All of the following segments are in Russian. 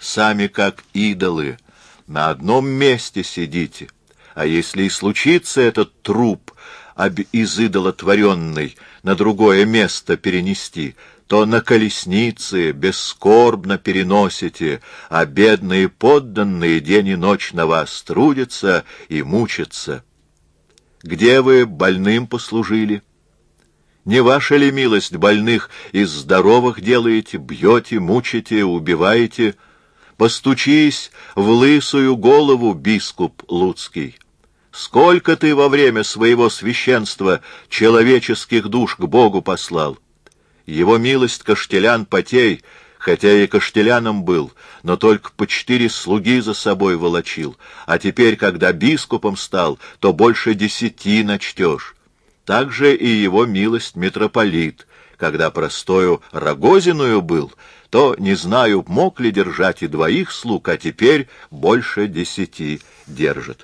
сами как идолы, на одном месте сидите. А если и случится этот труп из идолотворенной на другое место перенести, то на колеснице бескорбно переносите, а бедные подданные день и ночь на вас трудятся и мучатся. Где вы больным послужили? Не ваша ли милость больных из здоровых делаете, бьете, мучите, убиваете? Постучись в лысую голову, бискуп Луцкий. Сколько ты во время своего священства человеческих душ к Богу послал? Его милость Каштелян Потей, хотя и каштеляном был, но только по 4 слуги за собой волочил, а теперь, когда бискупом стал, то больше 10 начтешь. Так же и его милость митрополит, когда простою Рогозиною был, то, не знаю, мог ли держать и 2 слуг, а теперь больше 10 держит.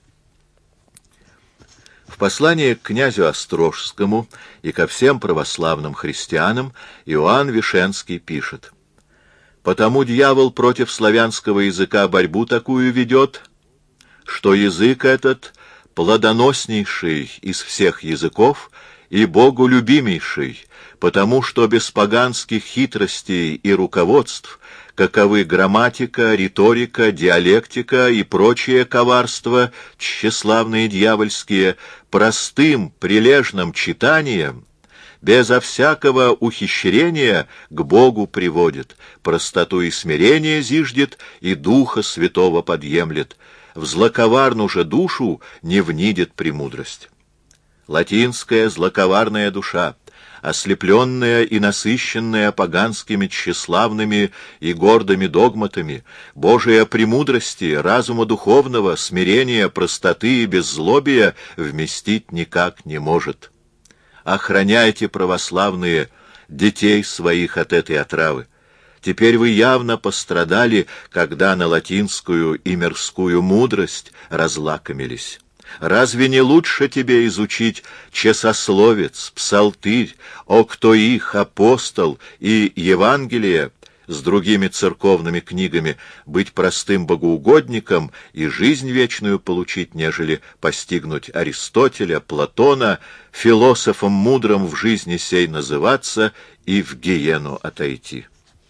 В послании к князю Острожскому и ко всем православным христианам Иоанн Вишенский пишет: «Потому дьявол против славянского языка борьбу такую ведет, что язык этот плодоноснейший из всех языков и Богу любимейший, потому что без поганских хитростей и руководств, каковы грамматика, риторика, диалектика и прочие коварства, тщеславные дьявольские, простым, прилежным читанием, безо всякого ухищрения к Богу приводит, простоту и смирение зиждет и Духа Святого подъемлет, в злоковарну же душу не внидит премудрость». Латинская злоковарная душа, ослепленная и насыщенная поганскими тщеславными и гордыми догматами, Божия премудрости, разума духовного, смирения, простоты и беззлобия вместить никак не может. Охраняйте, православные, детей своих от этой отравы. Теперь вы явно пострадали, когда на латинскую и мирскую мудрость разлакомились. Разве не лучше тебе изучить часословец, псалтырь, октоих, апостол и Евангелие с другими церковными книгами, быть простым богоугодником и жизнь вечную получить, нежели постигнуть Аристотеля, Платона, философом мудрым в жизни сей называться и в гиену отойти?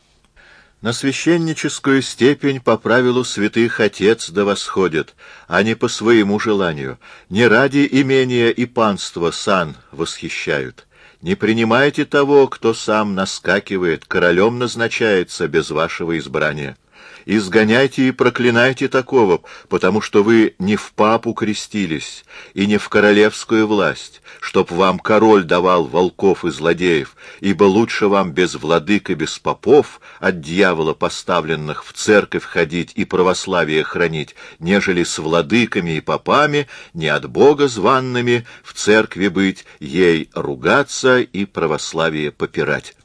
На священническую степень по правилу святых отец да восходит, а не по своему желанию. Не ради имения и панства сан восхищают. Не принимайте того, кто сам наскакивает, королем назначается без вашего избрания. Изгоняйте и проклинайте такого, потому что вы не в папу крестились и не в королевскую власть, чтоб вам король давал волков и злодеев, ибо лучше вам без владык и без попов, от дьявола поставленных, в церковь ходить и православие хранить, нежели с владыками и попами, не от Бога званными, в церкви быть, ей ругаться и православие попирать.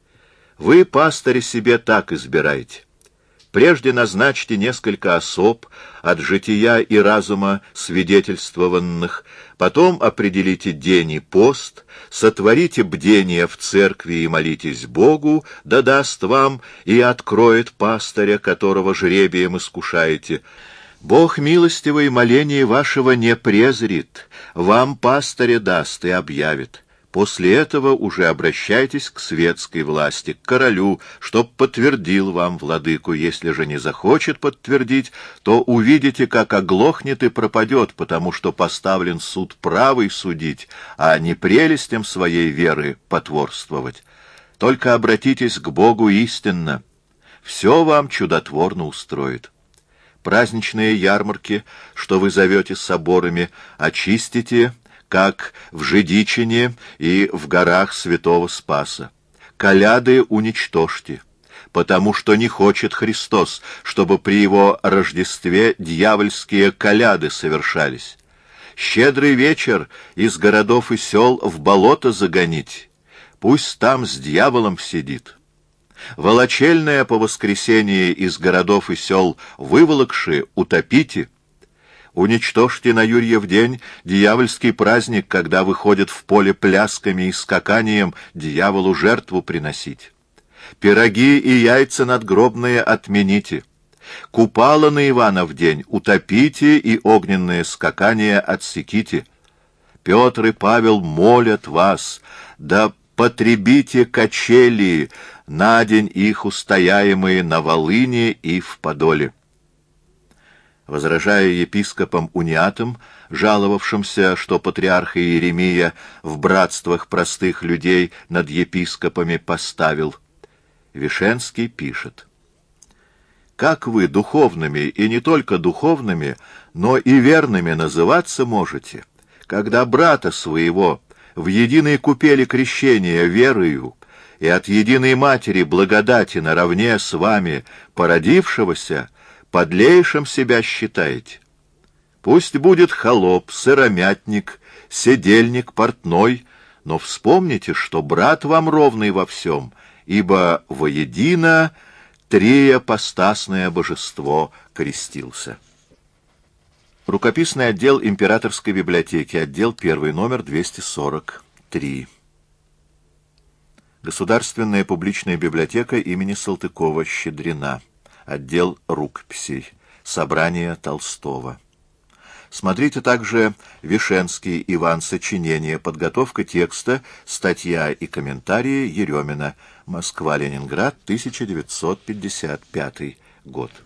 Вы, пастыри, себе так избирайте. Прежде назначьте несколько особ от жития и разума свидетельствованных, потом определите день и пост, сотворите бдение в церкви и молитесь Богу, да даст вам и откроет пастыря, которого жребием искушаете. Бог милостивый моление вашего не презрит, вам пастыря даст и объявит. После этого уже обращайтесь к светской власти, к королю, чтоб подтвердил вам владыку. Если же не захочет подтвердить, то увидите, как оглохнет и пропадет, потому что поставлен суд правый судить, а не прелестям своей веры потворствовать. Только обратитесь к Богу истинно, все вам чудотворно устроит. Праздничные ярмарки, что вы зовете соборами, очистите, как в Жидичине и в горах Святого Спаса. Коляды уничтожьте, потому что не хочет Христос, чтобы при его Рождестве дьявольские коляды совершались. Щедрый вечер из городов и сел в болото загонить, пусть там с дьяволом сидит. Волочельное по воскресенье из городов и сел выволокши утопите. Уничтожьте на Юрьев день дьявольский праздник, когда выходят в поле плясками и скаканием дьяволу жертву приносить. Пироги и яйца надгробные отмените. Купала на Иванов день утопите и огненное скакание отсеките. Петр и Павел молят вас, да потребите качели, на день их устояемые на Волыне и в Подоле. Возражая епископам-униатам, жаловавшимся, что патриарха Иеремия в братствах простых людей над епископами поставил, Вишенский пишет: «Как вы духовными, и не только духовными, но и верными называться можете, когда брата своего в единой купели крещения верою и от единой матери благодати наравне с вами породившегося подлейшим себя считаете? Пусть будет холоп, сыромятник, седельник, портной, но вспомните, что брат вам ровный во всем, ибо воедино триапостасное божество крестился». Рукописный отдел Императорской библиотеки, отдел 1, номер 243. Государственная публичная библиотека имени Салтыкова-Щедрина, отдел рукописей, собрание Толстого. Смотрите также Вишенский Иван, сочинение, подготовка текста, статья и комментарии Еремина, Москва-Ленинград, 1955 год.